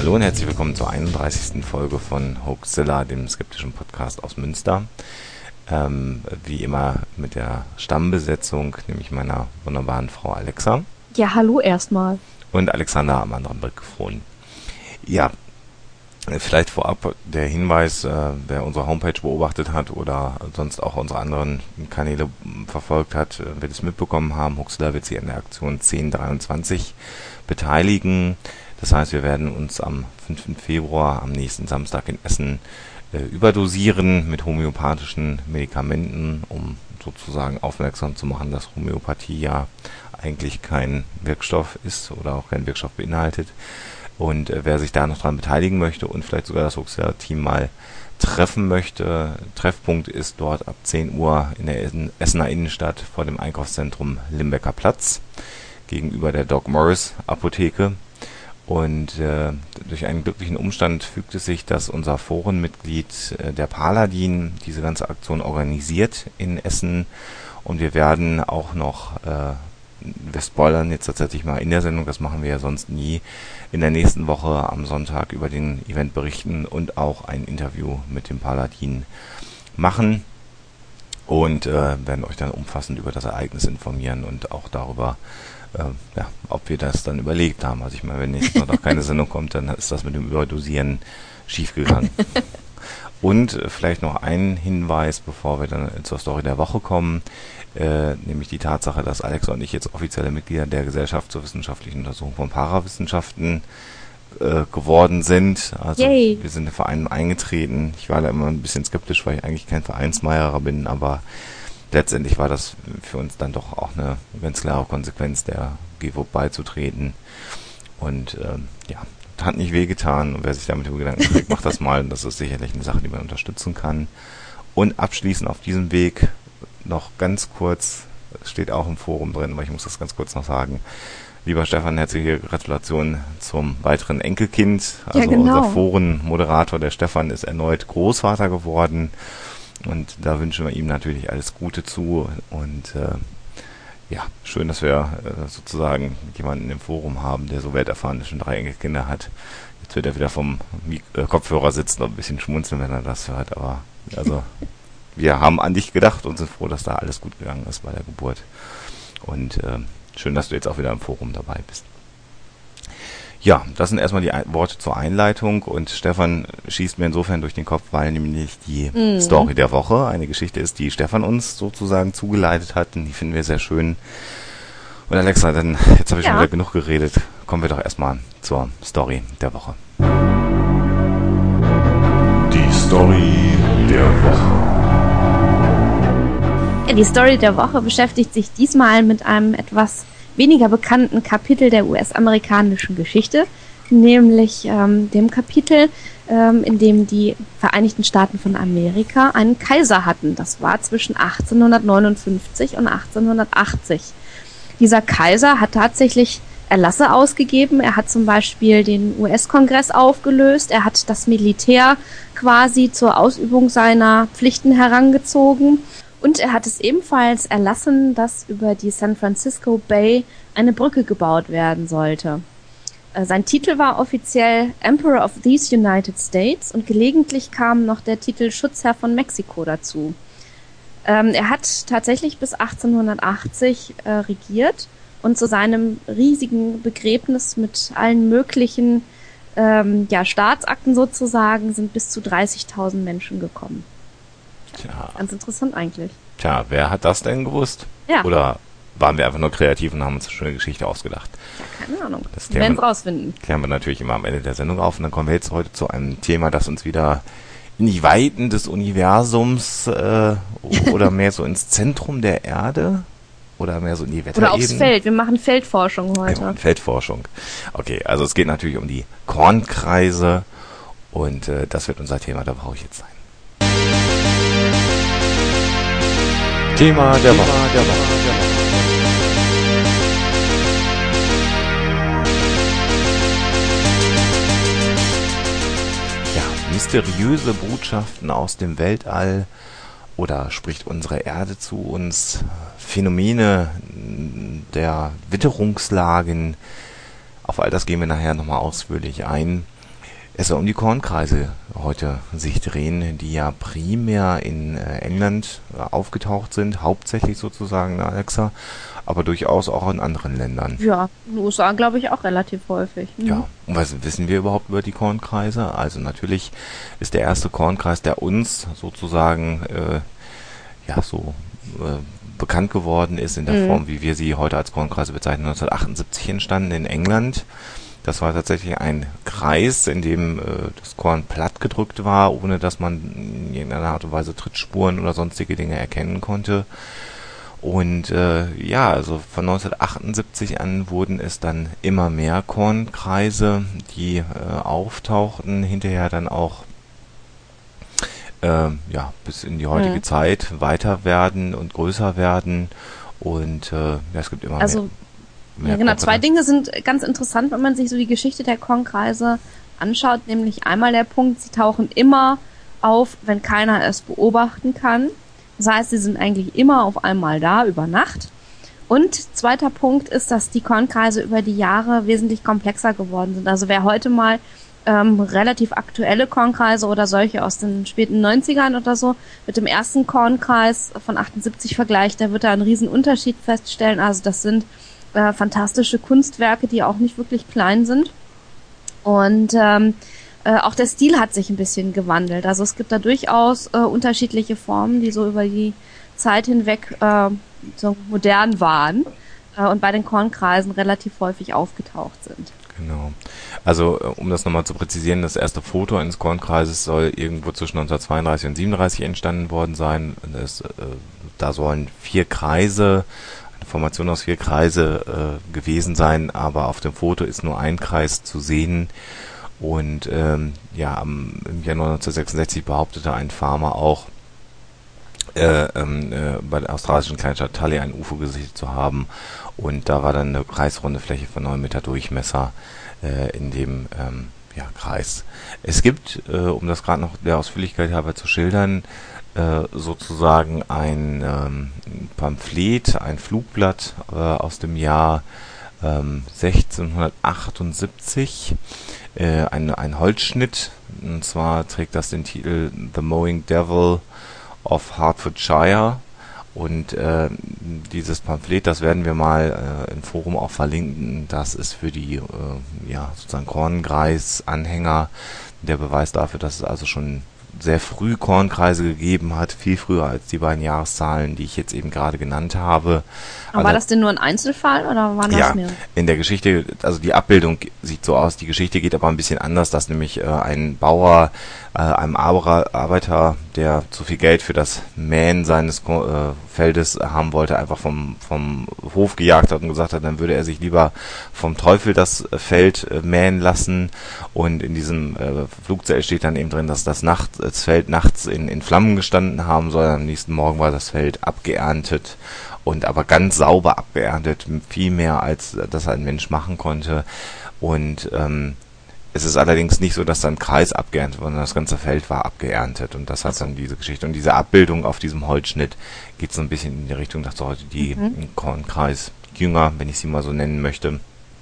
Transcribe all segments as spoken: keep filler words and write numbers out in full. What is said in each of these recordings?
Hallo und herzlich willkommen zur einunddreißigsten Folge von Hoaxilla, dem skeptischen Podcast aus Münster. Ähm, wie immer mit der Stammbesetzung, nämlich meiner wunderbaren Frau Alexa. Ja, hallo erstmal. Und Alexander am anderen Mikrofon. Ja, vielleicht vorab der Hinweis, äh, wer unsere Homepage beobachtet hat oder sonst auch unsere anderen Kanäle verfolgt hat, äh, wird es mitbekommen haben, Hoaxilla wird sich an der Aktion zehn dreiundzwanzig beteiligen. Das heißt, wir werden uns am fünften Februar, am nächsten Samstag in Essen, äh, überdosieren mit homöopathischen Medikamenten, um sozusagen aufmerksam zu machen, dass Homöopathie ja eigentlich kein Wirkstoff ist oder auch keinen Wirkstoff beinhaltet. Und äh, wer sich da noch dran beteiligen möchte und vielleicht sogar das Hoaxilla-Team mal treffen möchte, Treffpunkt ist dort ab zehn Uhr in der Essener Innenstadt vor dem Einkaufszentrum Limbecker Platz gegenüber der Doc Morris Apotheke. Und äh, durch einen glücklichen Umstand fügt es sich, dass unser Forenmitglied äh, der Paladin diese ganze Aktion organisiert in Essen. Und wir werden auch noch, äh, wir spoilern jetzt tatsächlich mal in der Sendung, das machen wir ja sonst nie, in der nächsten Woche am Sonntag über den Event berichten und auch ein Interview mit dem Paladin machen. Und äh, werden euch dann umfassend über das Ereignis informieren und auch darüber, äh, ja, ob wir das dann überlegt haben. Also ich meine, wenn jetzt noch keine Sendung kommt, dann ist das mit dem Überdosieren schiefgegangen. Und äh, vielleicht noch ein Hinweis, bevor wir dann zur Story der Woche kommen, äh, nämlich die Tatsache, dass Alexa und ich jetzt offizielle Mitglieder der Gesellschaft zur wissenschaftlichen Untersuchung von Parawissenschaften äh, geworden sind. Also Yay. Wir sind in den Verein eingetreten. Ich war da immer ein bisschen skeptisch, weil ich eigentlich kein Vereinsmeierer bin, aber letztendlich war das für uns dann doch auch eine ganz klare Konsequenz, der G W O P beizutreten. Und ähm, ja, hat nicht wehgetan. Und wer sich damit über Gedanken kriegt, macht das mal. Und das ist sicherlich eine Sache, die man unterstützen kann. Und abschließend auf diesem Weg noch ganz kurz, steht auch im Forum drin, aber ich muss das ganz kurz noch sagen. Lieber Stefan, herzliche Gratulation zum weiteren Enkelkind. Also ja, genau. Unser Forenmoderator, der Stefan, ist erneut Großvater geworden. Und da wünschen wir ihm natürlich alles Gute zu. Und äh, ja, schön, dass wir äh, sozusagen jemanden im Forum haben, der so welterfahren ist und drei Enkelkinder hat. Jetzt wird er wieder vom Mik- äh, Kopfhörer sitzen und ein bisschen schmunzeln, wenn er das hört. Aber also wir haben an dich gedacht und sind froh, dass da alles gut gegangen ist bei der Geburt. Und äh, schön, dass du jetzt auch wieder im Forum dabei bist. Ja, das sind erstmal die Ein- Worte zur Einleitung und Stefan schießt mir insofern durch den Kopf, weil nämlich die mhm. Story der Woche eine Geschichte ist, die Stefan uns sozusagen zugeleitet hat und die finden wir sehr schön. Und Alexa, dann, jetzt habe ich ja. schon wieder genug geredet, kommen wir doch erstmal zur Story der Woche. Die Story der Woche. Ja, die Story der Woche beschäftigt sich diesmal mit einem etwas weniger bekannten Kapitel der U S-amerikanischen Geschichte, nämlich ähm, dem Kapitel, ähm, in dem die Vereinigten Staaten von Amerika einen Kaiser hatten. Das war zwischen achtzehnhundertneunundfünfzig und achtzehnhundertachtzig. Dieser Kaiser hat tatsächlich Erlasse ausgegeben. Er hat zum Beispiel den U S-Kongress aufgelöst. Er hat das Militär quasi zur Ausübung seiner Pflichten herangezogen. Und er hat es ebenfalls erlassen, dass über die San Francisco Bay eine Brücke gebaut werden sollte. Äh, sein Titel war offiziell Emperor of these United States und gelegentlich kam noch der Titel Schutzherr von Mexiko dazu. Ähm, er hat tatsächlich bis achtzehnhundertachtzig äh, regiert und zu seinem riesigen Begräbnis mit allen möglichen ähm, ja, Staatsakten sozusagen sind bis zu dreißigtausend Menschen gekommen. Tja. Ganz interessant eigentlich. Tja, wer hat das denn gewusst? Ja. Oder waren wir einfach nur kreativ und haben uns eine schöne Geschichte ausgedacht? Ja, keine Ahnung. Das Wir werden es rausfinden. Klären wir natürlich immer am Ende der Sendung auf. Und dann kommen wir jetzt heute zu einem Thema, das uns wieder in die Weiten des Universums äh, oder mehr so ins Zentrum der Erde oder mehr so in die Wetterebene. Oder aufs Feld. Wir machen Feldforschung heute. Ja, Feldforschung. Okay, also es geht natürlich um die Kornkreise und äh, das wird unser Thema, da brauche ich jetzt sein. Thema der Woche. Der Woche. Ja, mysteriöse Botschaften aus dem Weltall oder spricht unsere Erde zu uns, Phänomene der Witterungslagen, auf all das gehen wir nachher nochmal ausführlich ein. Es soll um die Kornkreise heute sich drehen, die ja primär in äh, England äh, aufgetaucht sind, hauptsächlich sozusagen, Alexa, aber durchaus auch in anderen Ländern. Ja, in den U S A glaube ich auch relativ häufig. Mhm. Ja, und was wissen wir überhaupt über die Kornkreise? Also natürlich ist der erste Kornkreis, der uns sozusagen äh, ja so äh, bekannt geworden ist in der Mhm. Form, wie wir sie heute als Kornkreise bezeichnen, neunzehnhundertachtundsiebzig entstanden in England. Das war tatsächlich ein Kreis, in dem äh, das Korn platt gedrückt war, ohne dass man in irgendeiner Art und Weise Trittspuren oder sonstige Dinge erkennen konnte. Und äh, ja, also von neunzehnhundertachtundsiebzig an wurden es dann immer mehr Kornkreise, die äh, auftauchten, hinterher dann auch äh, ja, bis in die heutige Mhm. Zeit weiter werden und größer werden. Und äh, ja, es gibt immer Also, mehr. mehr ja, genau. Zwei Kornkreise. Dinge sind ganz interessant, wenn man sich so die Geschichte der Kornkreise anschaut. Nämlich einmal der Punkt, sie tauchen immer auf, wenn keiner es beobachten kann. Das heißt, sie sind eigentlich immer auf einmal da, über Nacht. Und zweiter Punkt ist, dass die Kornkreise über die Jahre wesentlich komplexer geworden sind. Also wer heute mal ähm, relativ aktuelle Kornkreise oder solche aus den späten neunzigern oder so mit dem ersten Kornkreis von achtundsiebzig vergleicht, der wird da einen riesen Unterschied feststellen. Also das sind äh, fantastische Kunstwerke, die auch nicht wirklich klein sind. Und ähm, äh, auch der Stil hat sich ein bisschen gewandelt. Also es gibt da durchaus äh, unterschiedliche Formen, die so über die Zeit hinweg äh, so modern waren äh, und bei den Kornkreisen relativ häufig aufgetaucht sind. Genau. Also, äh, um das nochmal zu präzisieren, das erste Foto eines Kornkreises soll irgendwo zwischen neunzehnhundertzweiunddreißig und siebenunddreißig entstanden worden sein. Das, äh, da sollen vier Kreise, eine Formation aus vier Kreise äh, gewesen sein, aber auf dem Foto ist nur ein Kreis zu sehen. Und ähm, ja, am, im Jahr neunzehnhundertsechsundsechzig behauptete ein Farmer auch, äh, ähm, äh, bei der australischen Kleinstadt Tully ein U F O gesichtet zu haben. Und da war dann eine kreisrunde Fläche von neun Meter Durchmesser äh, in dem ähm, ja, Kreis. Es gibt, äh, um das gerade noch der Ausführlichkeit halber zu schildern, äh, sozusagen ein ähm, Pamphlet, ein Flugblatt äh, aus dem Jahr ähm, sechzehnhundertachtundsiebzig, äh, ein, ein Holzschnitt, und zwar trägt das den Titel The Mowing Devil of Hertfordshire. Und äh, dieses Pamphlet, das werden wir mal äh, im Forum auch verlinken. Das ist für die äh, ja sozusagen Kornkreis-Anhänger der Beweis dafür, dass es also schon sehr früh Kornkreise gegeben hat, viel früher als die beiden Jahreszahlen, die ich jetzt eben gerade genannt habe. Aber war das denn nur ein Einzelfall oder waren das Ja, mehrere? in der Geschichte, also die Abbildung sieht so aus, die Geschichte geht aber ein bisschen anders, dass nämlich äh, ein Bauer äh, einem Arbor- Arbeiter, der zu viel Geld für das Mähen seines Ko- äh, Feldes haben wollte, einfach vom, vom Hof gejagt hat und gesagt hat, dann würde er sich lieber vom Teufel das äh, Feld äh, mähen lassen. Und in diesem äh, Flugzeug steht dann eben drin, dass das, Nacht, das Feld nachts in, in Flammen gestanden haben soll. Am nächsten Morgen war das Feld abgeerntet. Und aber ganz sauber abgeerntet, viel mehr als das ein Mensch machen konnte. Und ähm, es ist allerdings nicht so, dass dann Kreis abgeerntet wurde, sondern das ganze Feld war abgeerntet. Und das hat dann diese Geschichte. Und diese Abbildung auf diesem Holzschnitt geht so ein bisschen in die Richtung, dass heute die Mhm. Kornkreis-Jünger, wenn ich sie mal so nennen möchte,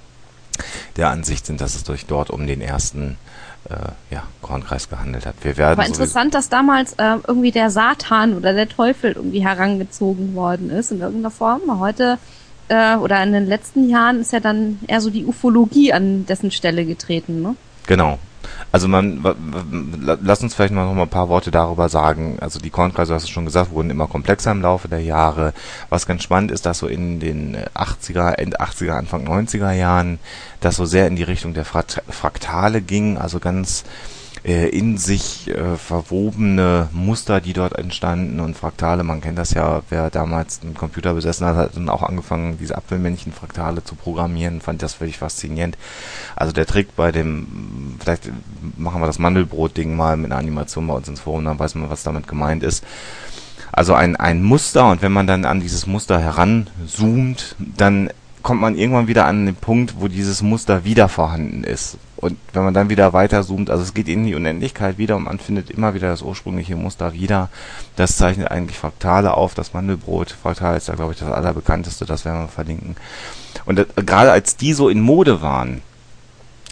der Ansicht sind, dass es durch dort um den ersten äh, ja, Kornkreis gehandelt hat. Wir werden Aber interessant, dass damals äh, irgendwie der Satan oder der Teufel irgendwie herangezogen worden ist in irgendeiner Form. Heute äh, oder in den letzten Jahren ist ja dann eher so die Ufologie an dessen Stelle getreten, ne? Genau. Also man, w- w- lass uns vielleicht noch mal ein paar Worte darüber sagen. Also die Kornkreise, du hast es schon gesagt, wurden immer komplexer im Laufe der Jahre. Was ganz spannend ist, dass so in den achtziger, End achtziger, Anfang neunziger Jahren das so sehr in die Richtung der Frat- Fraktale ging, also ganz äh, in sich äh, verwobene Muster, die dort entstanden, und Fraktale, man kennt das ja, wer damals einen Computer besessen hat, hat dann auch angefangen, diese Apfelmännchen-Fraktale zu programmieren, fand das völlig faszinierend. Also der Trick bei dem, vielleicht machen wir das Mandelbrot-Ding mal mit einer Animation bei uns ins Forum, dann weiß man, was damit gemeint ist. Also ein, ein Muster, und wenn man dann an dieses Muster heranzoomt, dann kommt man irgendwann wieder an den Punkt, wo dieses Muster wieder vorhanden ist. Und wenn man dann wieder weiter zoomt, also es geht in die Unendlichkeit wieder und man findet immer wieder das ursprüngliche Muster wieder. Das zeichnet eigentlich Fraktale auf. Das Mandelbrot Fraktal ist da, glaube ich, das allerbekannteste, das werden wir verlinken. Und äh, gerade als die so in Mode waren,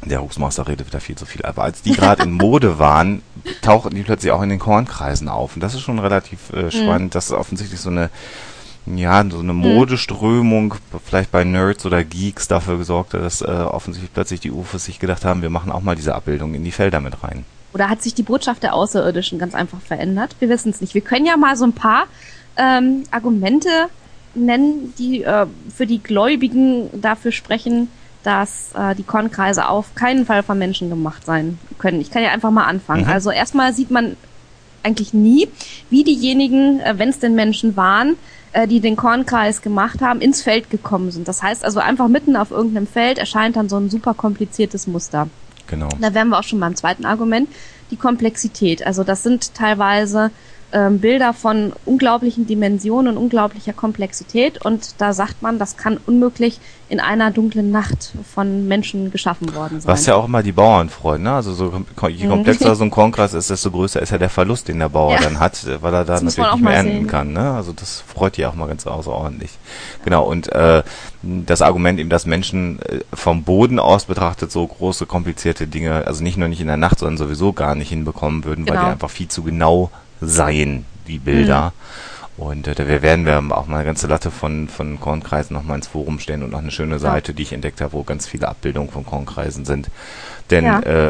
Der Hoaxmaster redet wieder viel zu viel. Aber als die gerade in Mode waren, tauchten die plötzlich auch in den Kornkreisen auf. Und das ist schon relativ äh, spannend, mhm. dass offensichtlich so eine, ja, so eine Modeströmung, vielleicht bei Nerds oder Geeks, dafür gesorgt hat, dass äh, offensichtlich plötzlich die U F Os sich gedacht haben, wir machen auch mal diese Abbildung in die Felder mit rein. Oder hat sich die Botschaft der Außerirdischen ganz einfach verändert? Wir wissen es nicht. Wir können ja mal so ein paar ähm, Argumente nennen, die äh, für die Gläubigen dafür sprechen, dass äh, die Kornkreise auf keinen Fall von Menschen gemacht sein können. Ich kann ja einfach mal anfangen. Mhm. Also erstmal sieht man eigentlich nie, wie diejenigen, äh, wenn es denn Menschen waren, äh, die den Kornkreis gemacht haben, ins Feld gekommen sind. Das heißt also einfach mitten auf irgendeinem Feld erscheint dann so ein super kompliziertes Muster. Genau. Da wären wir auch schon beim zweiten Argument, die Komplexität. Also das sind teilweise ähm, Bilder von unglaublichen Dimensionen und unglaublicher Komplexität und da sagt man, das kann unmöglich in einer dunklen Nacht von Menschen geschaffen worden sein. Was ja auch immer die Bauern freuen, ne? Also so, je komplexer so ein Kornkreis ist, desto größer ist ja der Verlust, den der Bauer ja. dann hat, weil er da natürlich nicht mehr ernten sehen. kann, ne? Also das freut die auch mal ganz außerordentlich. Ja. Genau, und äh, das Argument eben, dass Menschen äh, vom Boden aus betrachtet so große, komplizierte Dinge, also nicht nur nicht in der Nacht, sondern sowieso gar nicht hinbekommen würden, genau. weil die einfach viel zu genau seien, die Bilder. Mhm. Und äh, da werden wir auch mal eine ganze Latte von von Kornkreisen noch mal ins Forum stellen und noch eine schöne Seite, ja. die ich entdeckt habe, wo ganz viele Abbildungen von Kornkreisen sind. Denn ja. äh,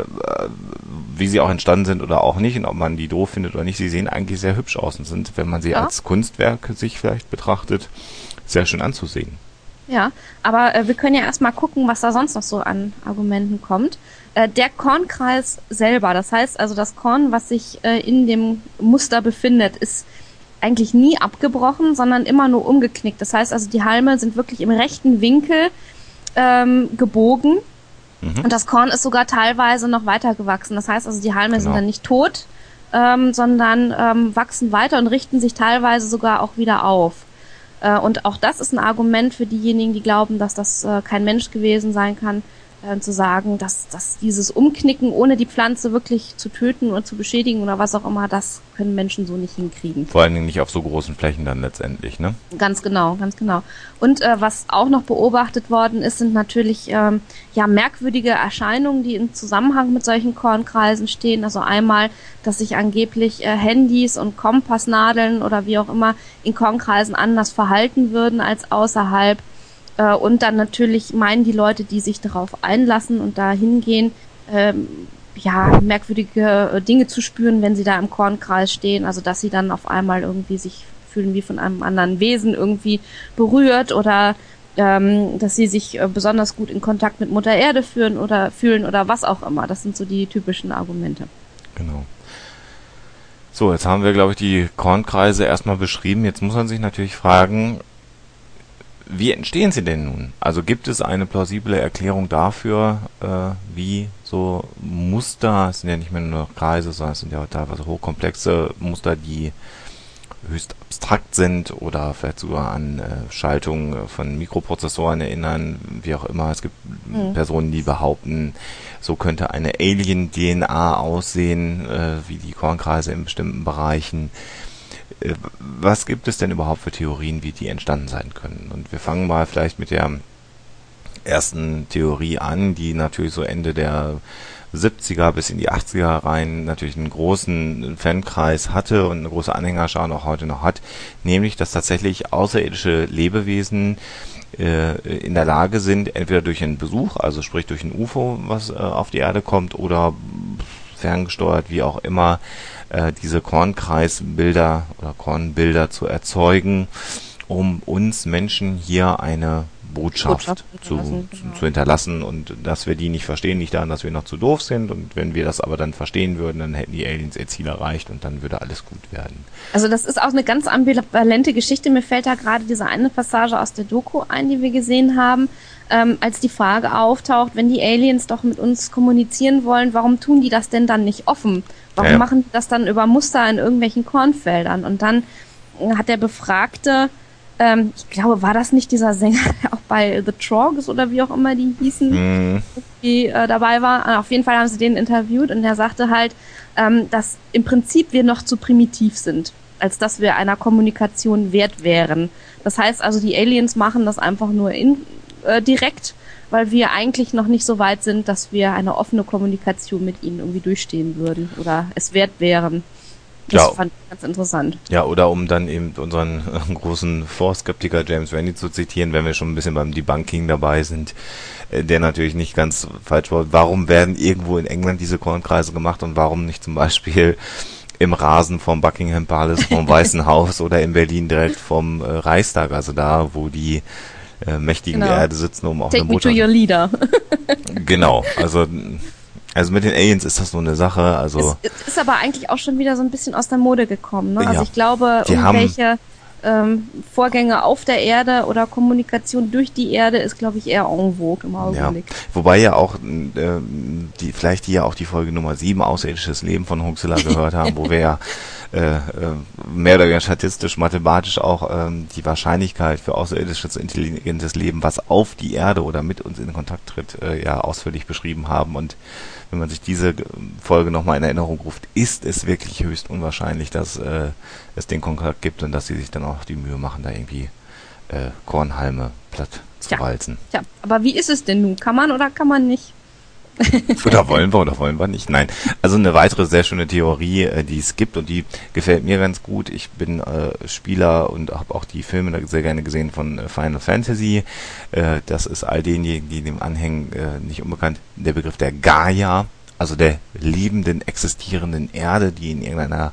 wie sie auch entstanden sind oder auch nicht und ob man die doof findet oder nicht, sie sehen eigentlich sehr hübsch aus und sind, wenn man sie ja. als Kunstwerk sich vielleicht betrachtet, sehr schön anzusehen. Ja, aber äh, wir können ja erstmal gucken, was da sonst noch so an Argumenten kommt. Äh, der Kornkreis selber, das heißt also das Korn, was sich äh, in dem Muster befindet, ist eigentlich nie abgebrochen, sondern immer nur umgeknickt. Das heißt also, die Halme sind wirklich im rechten Winkel ähm, gebogen mhm. und das Korn ist sogar teilweise noch weiter gewachsen. Das heißt also, die Halme genau. sind dann nicht tot, ähm, sondern ähm, wachsen weiter und richten sich teilweise sogar auch wieder auf. Äh, und auch das ist ein Argument für diejenigen, die glauben, dass das äh, kein Mensch gewesen sein kann, äh, zu sagen, dass, dass dieses Umknicken, ohne die Pflanze wirklich zu töten oder zu beschädigen oder was auch immer, das können Menschen so nicht hinkriegen. Vor allen Dingen nicht auf so großen Flächen dann letztendlich, ne? Ganz genau, ganz genau. Und äh, was auch noch beobachtet worden ist, sind natürlich ähm, ja merkwürdige Erscheinungen, die im Zusammenhang mit solchen Kornkreisen stehen. Also einmal, dass sich angeblich äh, Handys und Kompassnadeln oder wie auch immer in Kornkreisen anders verhalten würden als außerhalb. Äh, und dann natürlich meinen die Leute, die sich darauf einlassen und da hingehen, ähm, ja, merkwürdige äh, Dinge zu spüren, wenn sie da im Kornkreis stehen. Also dass sie dann auf einmal irgendwie sich fühlen wie von einem anderen Wesen irgendwie berührt oder ähm, dass sie sich äh, besonders gut in Kontakt mit Mutter Erde fühlen oder fühlen oder was auch immer. Das sind so die typischen Argumente. Genau. So, jetzt haben wir, glaube ich, die Kornkreise erstmal beschrieben. Jetzt muss man sich natürlich fragen, wie entstehen sie denn nun? Also gibt es eine plausible Erklärung dafür, äh, wie so Muster, es sind ja nicht mehr nur noch Kreise, sondern es sind ja teilweise hochkomplexe Muster, die höchst abstrakt sind oder vielleicht sogar an äh, Schaltungen von Mikroprozessoren erinnern, wie auch immer. Es gibt mhm. Personen, die behaupten, so könnte eine Alien-D N A aussehen, äh, wie die Kornkreise in bestimmten Bereichen. Äh, was gibt es denn überhaupt für Theorien, wie die entstanden sein können? Und wir fangen mal vielleicht mit der ersten Theorie an, die natürlich so Ende der siebziger bis in die achtziger rein natürlich einen großen Fankreis hatte und eine große Anhängerschar auch heute noch hat, nämlich, dass tatsächlich außerirdische Lebewesen äh, in der Lage sind, entweder durch einen Besuch, also sprich durch ein U F O, was äh, auf die Erde kommt, oder ferngesteuert, wie auch immer, äh, diese Kornkreisbilder oder Kornbilder zu erzeugen, um uns Menschen hier eine Botschaft, Botschaft zu, genau. zu, zu hinterlassen und dass wir die nicht verstehen, nicht daran, dass wir noch zu doof sind und wenn wir das aber dann verstehen würden, dann hätten die Aliens ihr Ziel erreicht und dann würde alles gut werden. Also das ist auch eine ganz ambivalente Geschichte. Mir fällt da gerade diese eine Passage aus der Doku ein, die wir gesehen haben, ähm, als die Frage auftaucht, wenn die Aliens doch mit uns kommunizieren wollen, warum tun die das denn dann nicht offen? Warum ja. machen die das dann über Muster in irgendwelchen Kornfeldern? Und dann hat der Befragte, Ähm, ich glaube, war das nicht dieser Sänger, der auch bei The Trogs oder wie auch immer die hießen, mm. die äh, dabei war? Auf jeden Fall haben sie den interviewt und der sagte halt, ähm, dass im Prinzip wir noch zu primitiv sind, als dass wir einer Kommunikation wert wären. Das heißt also, die Aliens machen das einfach nur in, äh, direkt, weil wir eigentlich noch nicht so weit sind, dass wir eine offene Kommunikation mit ihnen irgendwie durchstehen würden oder es wert wären. Das Ja. fand ich ganz interessant. Ja, oder um dann eben unseren äh, großen Vorskeptiker James Randi zu zitieren, wenn wir schon ein bisschen beim Debunking dabei sind, äh, der natürlich nicht ganz falsch war. Warum werden irgendwo in England diese Kornkreise gemacht und warum nicht zum Beispiel im Rasen vom Buckingham Palace, vom Weißen Haus oder in Berlin direkt vom äh, Reichstag, also da, wo die äh, mächtigen Genau. der Erde sitzen, um auch Take eine me to Botschaft... your leader. Genau, also... Also mit den Aliens ist das nur eine Sache, also... Es, es ist aber eigentlich auch schon wieder so ein bisschen aus der Mode gekommen. Ne? Also Ja. ich glaube, Die haben- irgendwelche ähm, Vorgänge auf der Erde oder Kommunikation durch die Erde ist, glaube ich, eher en vogue im Ja, Augenblick. wobei ja auch, äh, die, vielleicht die ja auch die Folge Nummer sieben, Außerirdisches Leben von Huxilla gehört haben, wo wir ja äh, äh, mehr oder weniger statistisch, mathematisch auch ähm, die Wahrscheinlichkeit für außerirdisches, intelligentes Leben, was auf die Erde oder mit uns in Kontakt tritt, äh, ja ausführlich beschrieben haben. Und wenn man sich diese äh, Folge nochmal in Erinnerung ruft, ist es wirklich höchst unwahrscheinlich, dass äh, es den Kontakt gibt und dass sie sich dann auch die Mühe machen, da irgendwie äh, Kornhalme platt zu Tja. walzen. Tja, aber wie ist es denn nun? Kann man oder kann man nicht? Oder wollen wir oder wollen wir nicht? Nein. Also eine weitere sehr schöne Theorie, äh, die es gibt und die gefällt mir ganz gut. Ich bin äh, Spieler und habe auch die Filme da sehr gerne gesehen von äh, Final Fantasy. Äh, das ist all denjenigen, die dem anhängen, äh, nicht unbekannt, der Begriff der Gaia, also der lebenden, existierenden Erde, die in irgendeiner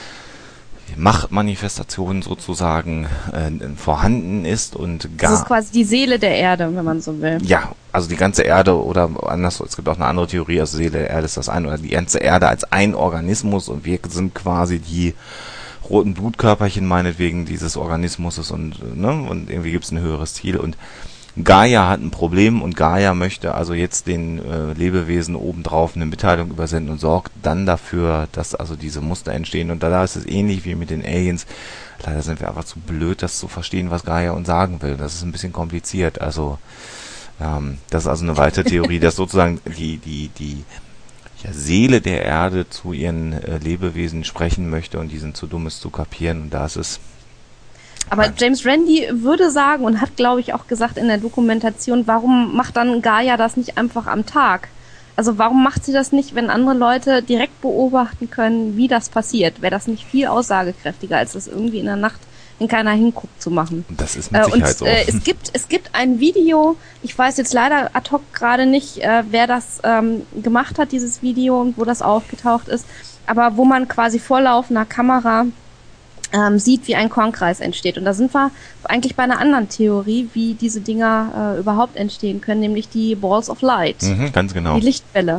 Machtmanifestation sozusagen äh, vorhanden ist und Das gar ist quasi die Seele der Erde, wenn man so will. ja, also die ganze Erde oder anders, es gibt auch eine andere Theorie, also Seele der Erde ist das eine, oder die ganze Erde als ein Organismus und wir sind quasi die roten Blutkörperchen meinetwegen dieses Organismus und, ne, und irgendwie gibt es ein höheres Ziel und Gaia hat ein Problem und Gaia möchte also jetzt den äh, Lebewesen obendrauf eine Mitteilung übersenden und sorgt dann dafür, dass also diese Muster entstehen. Und da, da ist es ähnlich wie mit den Aliens. Leider sind wir einfach zu blöd, das zu verstehen, was Gaia uns sagen will. Das ist ein bisschen kompliziert. Also ähm, das ist also eine weitere Theorie, dass sozusagen die die die ja, Seele der Erde zu ihren äh, Lebewesen sprechen möchte und die sind zu dumm, es zu kapieren. Und da ist es Aber James Randi würde sagen und hat, glaube ich, auch gesagt in der Dokumentation, warum macht dann Gaia das nicht einfach am Tag? Also warum macht sie das nicht, wenn andere Leute direkt beobachten können, wie das passiert? Wäre das nicht viel aussagekräftiger, als das irgendwie in der Nacht, wenn keiner hinguckt, zu machen? Das ist mit Äh, Sicherheit und so. äh, es gibt es gibt ein Video, ich weiß jetzt leider ad hoc gerade nicht, äh, wer das ähm, gemacht hat, dieses Video und wo das aufgetaucht ist, aber wo man quasi vor laufender Kamera ähm, sieht, wie ein Kornkreis entsteht. Und da sind wir eigentlich bei einer anderen Theorie, wie diese Dinger äh, überhaupt entstehen können, nämlich die Balls of Light, Mhm, ganz genau. die Lichtbälle.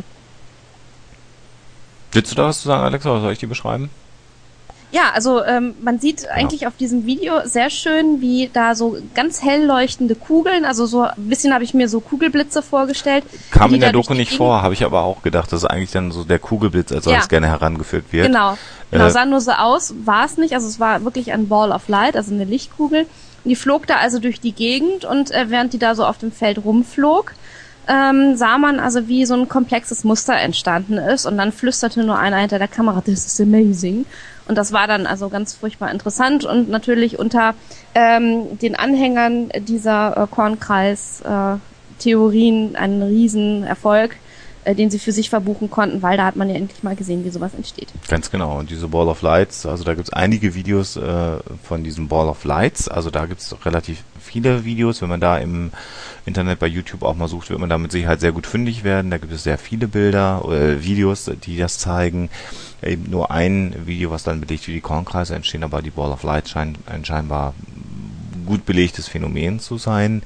Willst du da was zu sagen, Alexa, oder soll ich die beschreiben? Ja, also ähm, man sieht eigentlich auf diesem Video sehr schön, wie da so ganz hell leuchtende Kugeln, also so ein bisschen habe ich mir so Kugelblitze vorgestellt. Kam die in der da durch Doku die nicht Gegend- vor, habe ich aber auch gedacht, das ist eigentlich dann so der Kugelblitz, als Ja. es gerne herangeführt wird. Genau, genau, Äh, sah nur so aus, war es nicht, also es war wirklich ein Ball of Light, also eine Lichtkugel. Und die flog da also durch die Gegend und äh, während die da so auf dem Feld rumflog, ähm, sah man also, wie so ein komplexes Muster entstanden ist und dann flüsterte nur einer hinter der Kamera, this is amazing. Und das war dann also ganz furchtbar interessant und natürlich unter ähm, den Anhängern dieser äh, Kornkreis-Theorien äh, ein Riesenerfolg, äh, den sie für sich verbuchen konnten, weil da hat man ja endlich mal gesehen, wie sowas entsteht. Ganz genau. Und diese Ball of Lights, also da gibt's einige Videos äh, von diesem Ball of Lights. Also da gibt's relativ viele Videos. Wenn man da im Internet bei YouTube auch mal sucht, wird man da mit Sicherheit sehr gut fündig werden. Da gibt es sehr viele Bilder oder Videos, die das zeigen. Eben nur ein Video, was dann belegt, wie die Kornkreise entstehen, aber die Ball of Light scheint ein scheinbar gut belegtes Phänomen zu sein.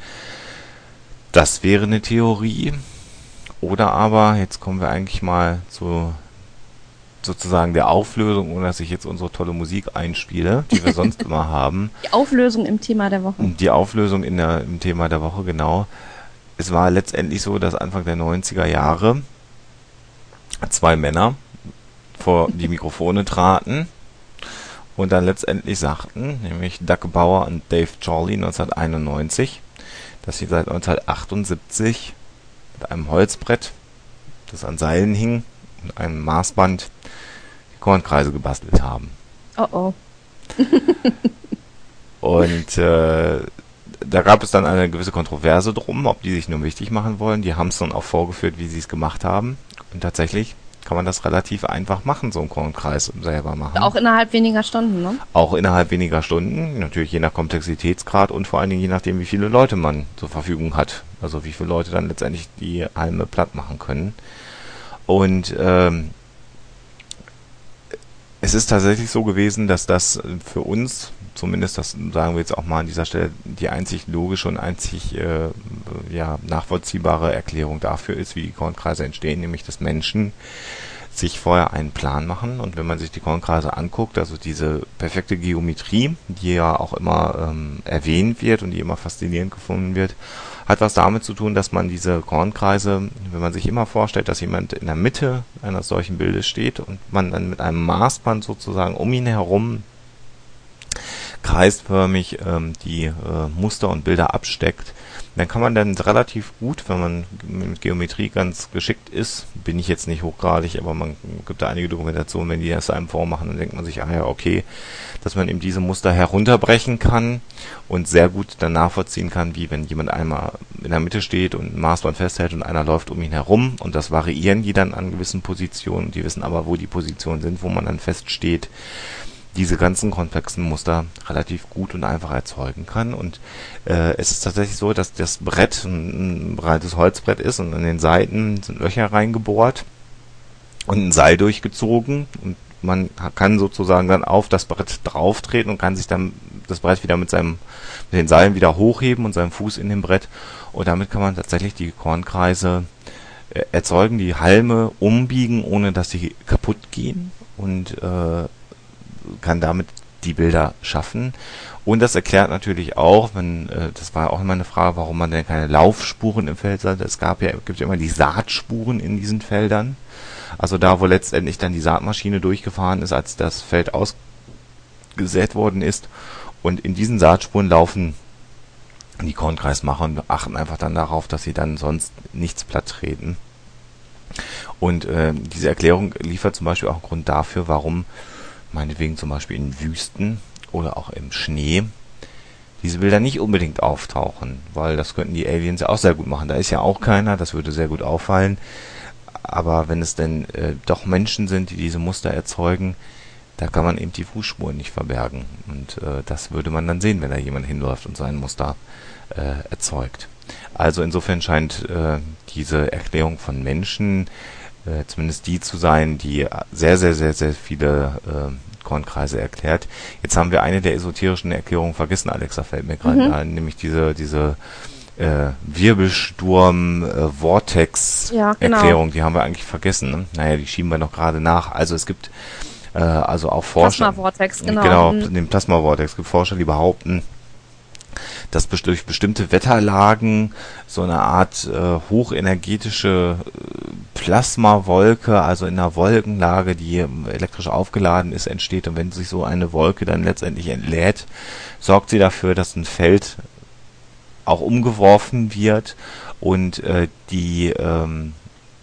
Das wäre eine Theorie. Oder aber, jetzt kommen wir eigentlich mal zu sozusagen der Auflösung, ohne dass ich jetzt unsere tolle Musik einspiele, die wir sonst immer haben. Die Auflösung im Thema der Woche. Die Auflösung in der, im Thema der Woche, genau. Es war letztendlich so, dass Anfang der neunziger Jahre zwei Männer vor die Mikrofone traten und dann letztendlich sagten, nämlich Doug Bauer und Dave Chorley neunzehnhunderteinundneunzig, dass sie seit neunzehnhundertachtundsiebzig mit einem Holzbrett, das an Seilen hing, und einem Maßband die Kornkreise gebastelt haben. Oh oh. Und äh, da gab es dann eine gewisse Kontroverse drum, ob die sich nur wichtig machen wollen. Die haben es dann auch vorgeführt, wie sie es gemacht haben. Und tatsächlich kann man das relativ einfach machen, so einen Kornkreis selber machen. Auch innerhalb weniger Stunden, ne? Auch innerhalb weniger Stunden, natürlich je nach Komplexitätsgrad und vor allen Dingen je nachdem, wie viele Leute man zur Verfügung hat. Also wie viele Leute dann letztendlich die Halme platt machen können. Und ähm, es ist tatsächlich so gewesen, dass das für uns, zumindest das sagen wir jetzt auch mal an dieser Stelle, die einzig logische und einzig äh, ja, nachvollziehbare Erklärung dafür ist, wie die Kornkreise entstehen, nämlich dass Menschen sich vorher einen Plan machen. Und wenn man sich die Kornkreise anguckt, also diese perfekte Geometrie, die ja auch immer ähm, erwähnt wird und die immer faszinierend gefunden wird, hat was damit zu tun, dass man diese Kornkreise, wenn man sich immer vorstellt, dass jemand in der Mitte eines solchen Bildes steht und man dann mit einem Maßband sozusagen um ihn herum kreisförmig ähm, die äh, Muster und Bilder absteckt, dann kann man dann relativ gut, wenn man mit Geometrie ganz geschickt ist, bin ich jetzt nicht hochgradig, aber man gibt da einige Dokumentationen, wenn die das einem vormachen, dann denkt man sich, ah ja, okay, dass man eben diese Muster herunterbrechen kann und sehr gut dann nachvollziehen kann, wie wenn jemand einmal in der Mitte steht und ein Maßband festhält und einer läuft um ihn herum und das variieren die dann an gewissen Positionen, die wissen aber, wo die Positionen sind, wo man dann feststeht, diese ganzen komplexen Muster relativ gut und einfach erzeugen kann. Und äh, es ist tatsächlich so, dass das Brett ein, ein breites Holzbrett ist und an den Seiten sind Löcher reingebohrt und ein Seil durchgezogen und man kann sozusagen dann auf das Brett drauf treten und kann sich dann das Brett wieder mit seinem mit den Seilen wieder hochheben und seinem Fuß in dem Brett und damit kann man tatsächlich die Kornkreise äh, erzeugen, die Halme umbiegen, ohne dass sie kaputt gehen und äh, kann damit die Bilder schaffen. Und das erklärt natürlich auch, wenn, äh, das war auch immer eine Frage, warum man denn keine Laufspuren im Feld hat. Es gab ja, gibt ja immer die Saatspuren in diesen Feldern. Also da, wo letztendlich dann die Saatmaschine durchgefahren ist, als das Feld ausgesät worden ist. Und in diesen Saatspuren laufen die Kornkreismacher und achten einfach dann darauf, dass sie dann sonst nichts platt treten. Und äh, diese Erklärung liefert zum Beispiel auch einen Grund dafür, warum meinetwegen zum Beispiel in Wüsten oder auch im Schnee diese Bilder nicht unbedingt auftauchen, weil das könnten die Aliens ja auch sehr gut machen. Da ist ja auch keiner, das würde sehr gut auffallen. Aber wenn es denn äh, doch Menschen sind, die diese Muster erzeugen, da kann man eben die Fußspuren nicht verbergen. Und äh, das würde man dann sehen, wenn da jemand hinläuft und sein Muster äh, erzeugt. Also insofern scheint äh, diese Erklärung von Menschen Äh, zumindest die zu sein, die sehr, sehr, sehr, sehr viele äh, Kornkreise erklärt. Jetzt haben wir eine der esoterischen Erklärungen vergessen, Alexa, fällt mir gerade mhm. ein, nämlich diese diese äh, Wirbelsturm-Vortex-Erklärung, ja, genau. Die haben wir eigentlich vergessen. Ne? Naja, die schieben wir noch gerade nach. Also es gibt äh, also auch Forscher... Plasma-Vortex, genau. Genau, mhm. den Plasma-Vortex. Es gibt Forscher, die behaupten, dass durch bestimmte Wetterlagen so eine Art äh, hochenergetische äh, Plasmawolke, also in einer Wolkenlage, die elektrisch aufgeladen ist, entsteht. Und wenn sich so eine Wolke dann letztendlich entlädt, sorgt sie dafür, dass ein Feld auch umgeworfen wird und äh, die ähm,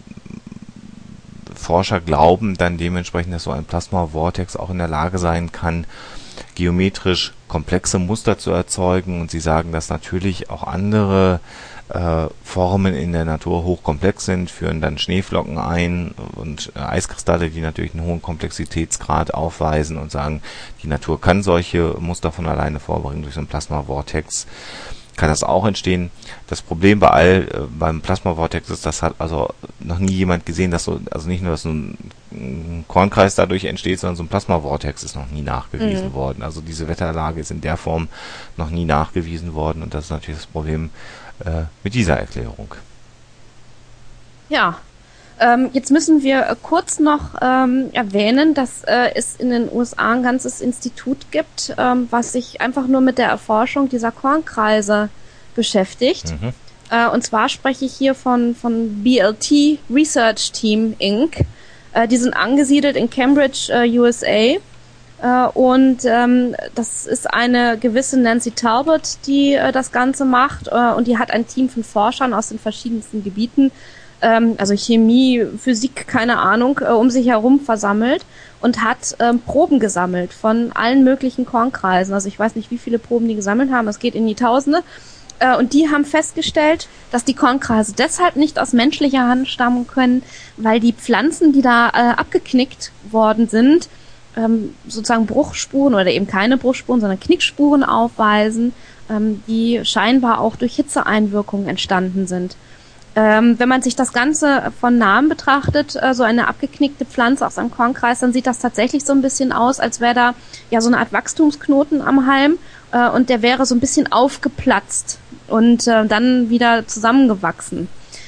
Forscher glauben dann dementsprechend, dass so ein Plasma-Vortex auch in der Lage sein kann, geometrisch komplexe Muster zu erzeugen, und sie sagen, dass natürlich auch andere äh, Formen in der Natur hochkomplex sind, führen dann Schneeflocken ein und äh, Eiskristalle, die natürlich einen hohen Komplexitätsgrad aufweisen, und sagen, die Natur kann solche Muster von alleine vorbringen. Durch so ein Plasma-Vortex kann das auch entstehen. Das Problem bei all, äh, beim Plasma-Vortex ist, das hat also noch nie jemand gesehen, dass so, also nicht nur, dass so ein, ein Kornkreis dadurch entsteht, sondern so ein Plasma-Vortex ist noch nie nachgewiesen mhm. worden. Also diese Wetterlage ist in der Form noch nie nachgewiesen worden, und das ist natürlich das Problem äh, mit dieser Erklärung. Ja, ähm, jetzt müssen wir äh, kurz noch ähm, erwähnen, dass äh, es in den U S A ein ganzes Institut gibt, ähm, was sich einfach nur mit der Erforschung dieser Kornkreise beschäftigt. Mhm. Äh, und zwar spreche ich hier von, von B L T Research Team Incorporated. Äh, die sind angesiedelt in Cambridge, äh, U S A. Äh, und ähm, das ist eine gewisse Nancy Talbot, die äh, das Ganze macht. Äh, und die hat ein Team von Forschern aus den verschiedensten Gebieten, ähm, also Chemie, Physik, keine Ahnung, äh, um sich herum versammelt und hat ähm, Proben gesammelt von allen möglichen Kornkreisen. Also ich weiß nicht, wie viele Proben die gesammelt haben, es geht in die Tausende. Äh, und die haben festgestellt, dass die Kornkreise deshalb nicht aus menschlicher Hand stammen können, weil die Pflanzen, die da äh, abgeknickt worden sind, ähm, sozusagen Bruchspuren oder eben keine Bruchspuren, sondern Knickspuren aufweisen, ähm, die scheinbar auch durch Hitzeeinwirkungen entstanden sind. Ähm, wenn man sich das Ganze von nahem betrachtet, äh, so eine abgeknickte Pflanze aus einem Kornkreis, dann sieht das tatsächlich so ein bisschen aus, als wäre da ja so eine Art Wachstumsknoten am Halm äh, und der wäre so ein bisschen aufgeplatzt und äh, dann wieder zusammengewachsen.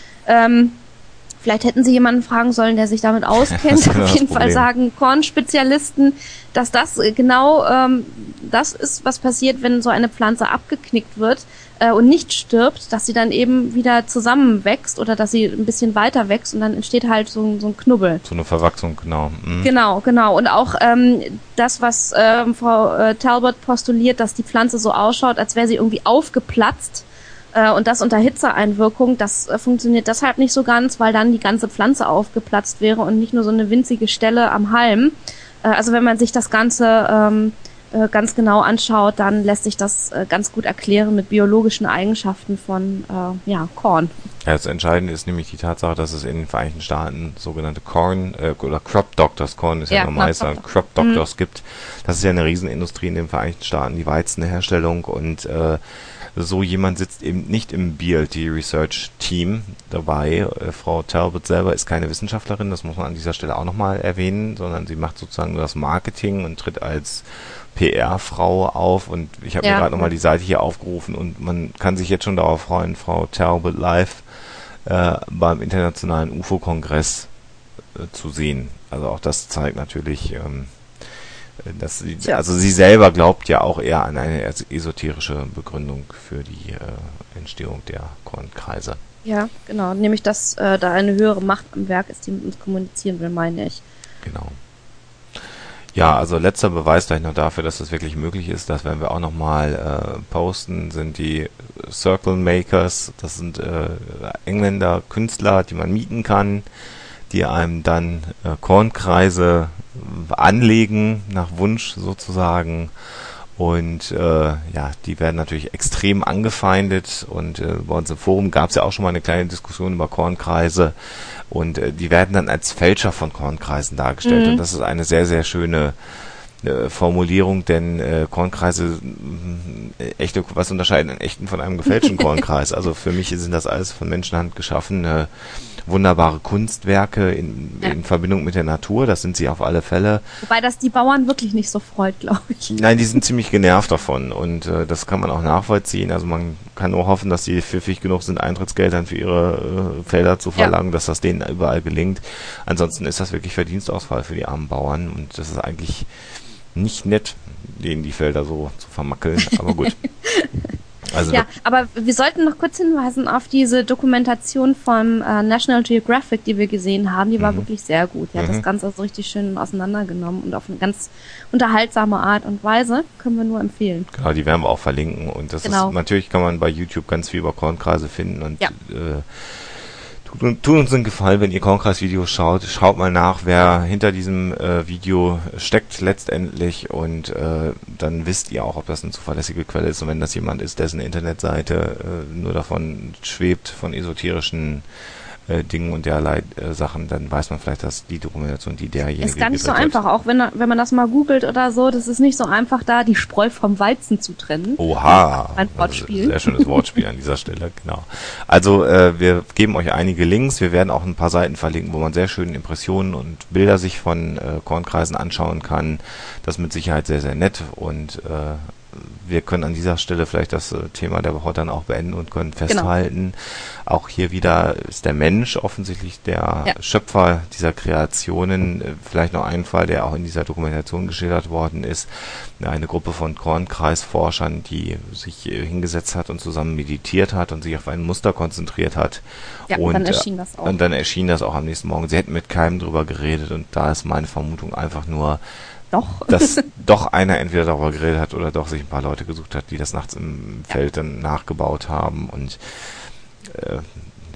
Ähm, Vielleicht hätten Sie jemanden fragen sollen, der sich damit auskennt. Genau, Auf jeden das Fall Problem. sagen Kornspezialisten, dass das genau ähm, das ist, was passiert, wenn so eine Pflanze abgeknickt wird äh, und nicht stirbt, dass sie dann eben wieder zusammenwächst oder dass sie ein bisschen weiter wächst und dann entsteht halt so, so ein Knubbel. So eine Verwachsung, genau. Mhm. Genau, genau. Und auch ähm, das, was ähm, Frau äh, Talbot postuliert, dass die Pflanze so ausschaut, als wäre sie irgendwie aufgeplatzt. Und das unter Hitzeeinwirkung, das äh, funktioniert deshalb nicht so ganz, weil dann die ganze Pflanze aufgeplatzt wäre und nicht nur so eine winzige Stelle am Halm. Äh, also wenn man sich das Ganze ähm, äh, ganz genau anschaut, dann lässt sich das äh, ganz gut erklären mit biologischen Eigenschaften von äh, ja, Korn. Ja, das Entscheidende ist nämlich die Tatsache, dass es in den Vereinigten Staaten sogenannte Corn äh, oder Crop Doctors, Corn ist ja, Ja, immer Mais, Crop Crop Doctors gibt. Das ist ja eine Riesenindustrie in den Vereinigten Staaten, die Weizenherstellung und äh, so jemand sitzt eben nicht im B L T Research Team dabei. Äh, Frau Talbot selber ist keine Wissenschaftlerin, das muss man an dieser Stelle auch nochmal erwähnen, sondern sie macht sozusagen nur das Marketing und tritt als P R-Frau auf. Und ich habe Ja. mir gerade nochmal die Seite hier aufgerufen und man kann sich jetzt schon darauf freuen, Frau Talbot live äh, beim Internationalen U F O-Kongress äh, zu sehen. Also auch das zeigt natürlich, ähm, dass sie, Tja. also sie selber glaubt ja auch eher an eine es- esoterische Begründung für die äh, Entstehung der Kornkreise. Ja, genau. Nämlich, dass äh, da eine höhere Macht am Werk ist, die mit uns kommunizieren will, meine ich. Genau. Ja, also letzter Beweis gleich noch dafür, dass das wirklich möglich ist, das werden wir auch nochmal äh, posten, sind die Circle Makers. Das sind äh, Engländer, Künstler, die man mieten kann, die einem dann äh, Kornkreise anlegen, nach Wunsch sozusagen. Und äh, ja, die werden natürlich extrem angefeindet. Und äh, bei uns im Forum gab es ja auch schon mal eine kleine Diskussion über Kornkreise. Und äh, die werden dann als Fälscher von Kornkreisen dargestellt. Mhm. Und das ist eine sehr, sehr schöne äh, Formulierung, denn äh, Kornkreise, mh, echte, was unterscheidet einen echten von einem gefälschten Kornkreis? Also für mich sind das alles von Menschenhand geschaffene wunderbare Kunstwerke in, Ja. in Verbindung mit der Natur, das sind sie auf alle Fälle. Wobei das die Bauern wirklich nicht so freut, glaube ich. Nein, die sind ziemlich genervt davon und äh, das kann man auch nachvollziehen. Also man kann nur hoffen, dass die pfiffig genug sind, Eintrittsgeldern für ihre äh, Felder zu verlangen, ja. dass das denen überall gelingt. Ansonsten ist das wirklich Verdienstausfall für die armen Bauern und das ist eigentlich nicht nett, denen die Felder so zu vermackeln, aber gut. Also ja, aber wir sollten noch kurz hinweisen auf diese Dokumentation vom äh, National Geographic, die wir gesehen haben. Die war Mhm. wirklich sehr gut. Die hat Mhm. das Ganze so richtig schön auseinandergenommen und auf eine ganz unterhaltsame Art und Weise. Können wir nur empfehlen. Genau, die werden wir auch verlinken und das Genau. ist, natürlich kann man bei YouTube ganz viel über Kornkreise finden und Ja. äh, tut, tut uns einen Gefallen, wenn ihr Kornkreis-Videos schaut, schaut mal nach, wer hinter diesem äh, Video steckt letztendlich und äh, dann wisst ihr auch, ob das eine zuverlässige Quelle ist und wenn das jemand ist, dessen Internetseite äh, nur davon schwebt, von esoterischen äh, Dingen und derlei äh, Sachen, dann weiß man vielleicht, dass die Dokumentation, die derjenige Ist gar nicht so gedreht hat. einfach, auch wenn, wenn man das mal googelt oder so. Das ist nicht so einfach, da die Spreu vom Weizen zu trennen. Oha, Ein das ist Wortspiel. ein sehr schönes Wortspiel an dieser Stelle, genau. Also äh, wir geben euch einige Links, wir werden auch ein paar Seiten verlinken, wo man sehr schön Impressionen und Bilder sich von äh, Kornkreisen anschauen kann. Das ist mit Sicherheit sehr, sehr nett und äh, wir können an dieser Stelle vielleicht das äh, Thema der Woche dann auch beenden und können festhalten, auch hier wieder ist der Mensch offensichtlich der Ja. Schöpfer dieser Kreationen. Äh, Vielleicht noch ein Fall, der auch in dieser Dokumentation geschildert worden ist. Eine Gruppe von Kornkreisforschern, die sich äh, hingesetzt hat und zusammen meditiert hat und sich auf ein Muster konzentriert hat. Ja, und dann äh, erschien das auch. Und dann erschien das auch am nächsten Morgen. Sie hätten mit keinem drüber geredet und da ist meine Vermutung einfach nur, Doch. dass doch einer entweder darüber geredet hat oder doch sich ein paar Leute gesucht hat, die das nachts im Feld dann nachgebaut haben und äh,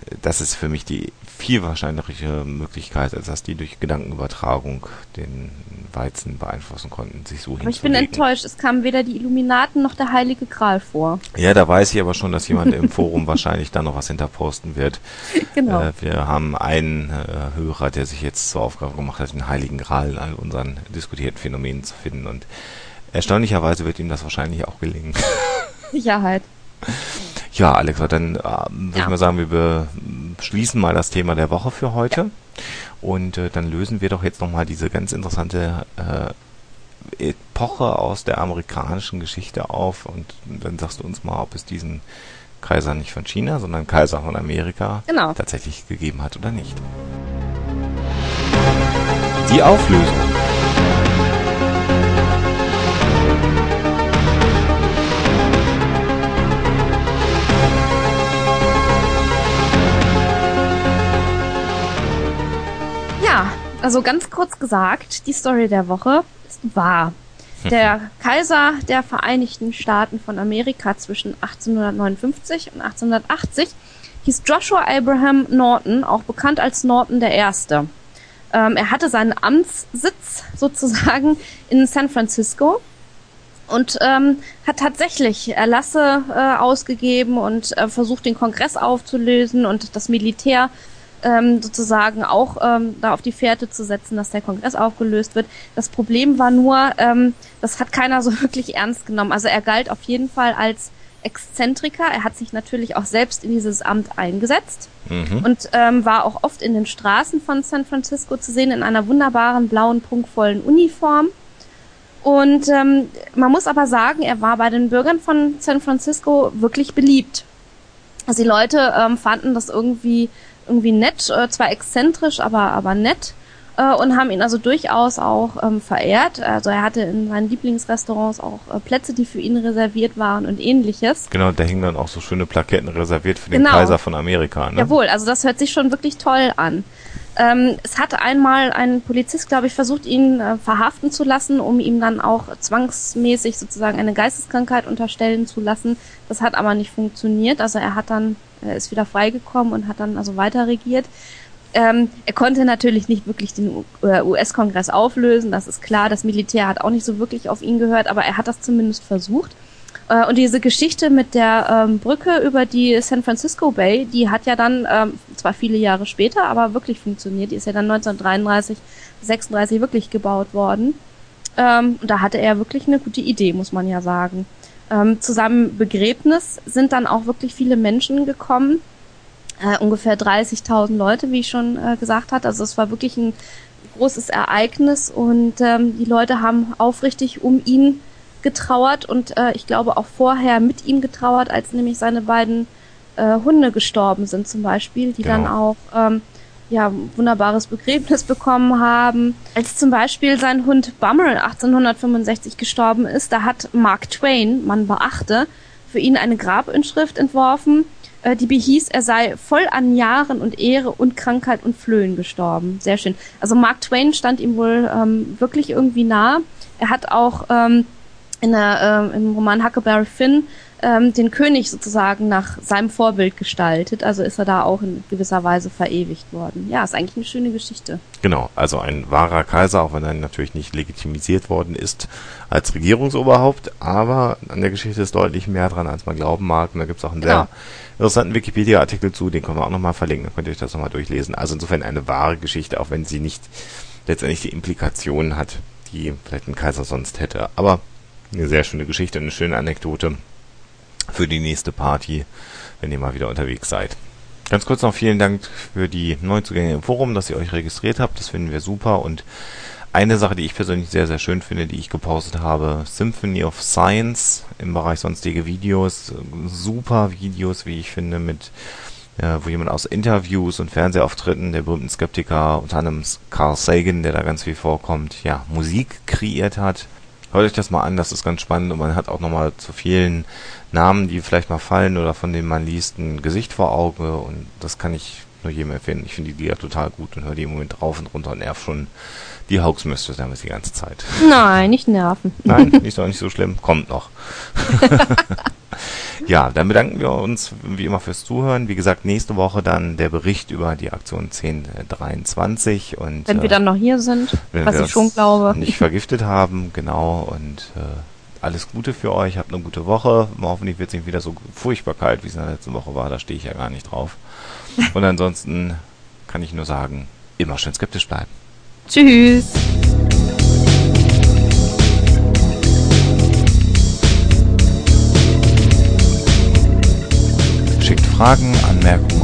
das ist für mich die viel wahrscheinlichere Möglichkeit, als dass die durch Gedankenübertragung den Weizen beeinflussen konnten, sich so aber ich bin enttäuscht, es kam weder die Illuminaten noch der Heilige Gral vor. Ja, da weiß ich aber schon, dass jemand im Forum wahrscheinlich da noch was hinterposten wird. Genau. Äh, wir haben einen äh, Hörer, der sich jetzt zur Aufgabe gemacht hat, den Heiligen Gral in all unseren diskutierten Phänomenen zu finden, und erstaunlicherweise wird ihm das wahrscheinlich auch gelingen. Sicherheit. Ja, Alexa, dann äh, würde ja. ich mal sagen, wir beschließen mal das Thema der Woche für heute. Ja. Und äh, dann lösen wir doch jetzt nochmal diese ganz interessante äh, Epoche aus der amerikanischen Geschichte auf. Und dann sagst du uns mal, ob es diesen Kaiser nicht von China, sondern Kaiser von Amerika genau. tatsächlich gegeben hat oder nicht. Die Auflösung. Also ganz kurz gesagt, die Story der Woche ist wahr. Der Kaiser der Vereinigten Staaten von Amerika zwischen achtzehnhundertneunundfünfzig und achtzehnhundertachtzig hieß Joshua Abraham Norton, auch bekannt als Norton der Erste. Ähm, er hatte seinen Amtssitz sozusagen in San Francisco und ähm, hat tatsächlich Erlasse äh, ausgegeben und äh, versucht, den Kongress aufzulösen und das Militär Ähm, sozusagen auch ähm, da auf die Fährte zu setzen, dass der Kongress aufgelöst wird. Das Problem war nur, ähm, das hat keiner so wirklich ernst genommen. Also er galt auf jeden Fall als Exzentriker. Er hat sich natürlich auch selbst in dieses Amt eingesetzt mhm. und ähm, war auch oft in den Straßen von San Francisco zu sehen in einer wunderbaren blauen, prunkvollen Uniform. Und ähm, man muss aber sagen, er war bei den Bürgern von San Francisco wirklich beliebt. Also die Leute ähm, fanden das irgendwie irgendwie nett, äh, zwar exzentrisch, aber aber nett, äh, und haben ihn also durchaus auch ähm, verehrt. Also er hatte in seinen Lieblingsrestaurants auch äh, Plätze, die für ihn reserviert waren und ähnliches. Genau, da hingen dann auch so schöne Plaketten reserviert für den genau. Kaiser von Amerika. Ne? Jawohl, also das hört sich schon wirklich toll an. Ähm, es hatte einmal ein Polizist, glaube ich, versucht, ihn äh, verhaften zu lassen, um ihm dann auch zwangsmäßig sozusagen eine Geisteskrankheit unterstellen zu lassen. Das hat aber nicht funktioniert. Also er hat dann, er ist wieder freigekommen und hat dann also weiter regiert. Ähm, er konnte natürlich nicht wirklich den U S-Kongress auflösen, das ist klar. Das Militär hat auch nicht so wirklich auf ihn gehört, aber er hat das zumindest versucht. Äh, und diese Geschichte mit der ähm, Brücke über die San Francisco Bay, die hat ja dann, ähm, zwar viele Jahre später, aber wirklich funktioniert. Die ist ja dann neunzehnhundertdreiunddreißig, sechsunddreißig wirklich gebaut worden. Ähm, und da hatte er wirklich eine gute Idee, muss man ja sagen. Ähm, zu seinem Begräbnis sind dann auch wirklich viele Menschen gekommen. Äh, ungefähr dreißigtausend Leute, wie ich schon äh, gesagt hatte. Also es war wirklich ein großes Ereignis und ähm, die Leute haben aufrichtig um ihn getrauert und äh, ich glaube auch vorher mit ihm getrauert, als nämlich seine beiden äh, Hunde gestorben sind zum Beispiel, die genau. dann auch ähm, ja ein wunderbares Begräbnis bekommen haben. Als zum Beispiel sein Hund Bummel achtzehnhundertfünfundsechzig gestorben ist, da hat Mark Twain, man beachte, für ihn eine Grabinschrift entworfen, äh, die behieß, er sei voll an Jahren und Ehre und Krankheit und Flöhen gestorben. Sehr schön. Also Mark Twain stand ihm wohl ähm, wirklich irgendwie nah. Er hat auch ähm, in der, äh, im Roman Huckleberry Finn ähm, den König sozusagen nach seinem Vorbild gestaltet. Also ist er da auch in gewisser Weise verewigt worden. Ja, ist eigentlich eine schöne Geschichte. Genau, also ein wahrer Kaiser, auch wenn er natürlich nicht legitimisiert worden ist als Regierungsoberhaupt, aber an der Geschichte ist deutlich mehr dran, als man glauben mag. Und da gibt es auch einen genau. sehr interessanten Wikipedia-Artikel zu, den können wir auch nochmal verlinken, dann könnt ihr euch das nochmal durchlesen. Also insofern eine wahre Geschichte, auch wenn sie nicht letztendlich die Implikationen hat, die vielleicht ein Kaiser sonst hätte. Aber eine sehr schöne Geschichte, eine schöne Anekdote für die nächste Party, wenn ihr mal wieder unterwegs seid. Ganz kurz noch vielen Dank für die Neuzugänge im Forum, dass ihr euch registriert habt. Das finden wir super. Und eine Sache, die ich persönlich sehr, sehr schön finde, die ich gepostet habe, Symphony of Science im Bereich sonstige Videos. Super Videos, wie ich finde, mit äh, wo jemand aus Interviews und Fernsehauftritten der berühmten Skeptiker, unter anderem Carl Sagan, der da ganz viel vorkommt, ja, Musik kreiert hat. Hört euch das mal an, das ist ganz spannend und man hat auch nochmal zu vielen Namen, die vielleicht mal fallen oder von denen man liest, ein Gesicht vor Auge und das kann ich nur jedem empfehlen. Ich finde die Lieder total gut und höre die im Moment rauf und runter und nerv schon die Hoaxmüsse damit die ganze Zeit. Nein, nicht nerven. Nein, nicht so, nicht so schlimm, kommt noch. Ja, dann bedanken wir uns wie immer fürs Zuhören. Wie gesagt, nächste Woche dann der Bericht über die Aktion zehn dreiundzwanzig. Und, wenn wir dann noch hier sind, wenn was wir ich schon glaube. Nicht vergiftet haben, genau. Und äh, alles Gute für euch. Habt eine gute Woche. Hoffentlich wird es nicht wieder so furchtbar kalt, wie es in der letzten Woche war. Da stehe ich ja gar nicht drauf. Und ansonsten kann ich nur sagen, immer schön skeptisch bleiben. Tschüss. Schickt Fragen, Anmerkungen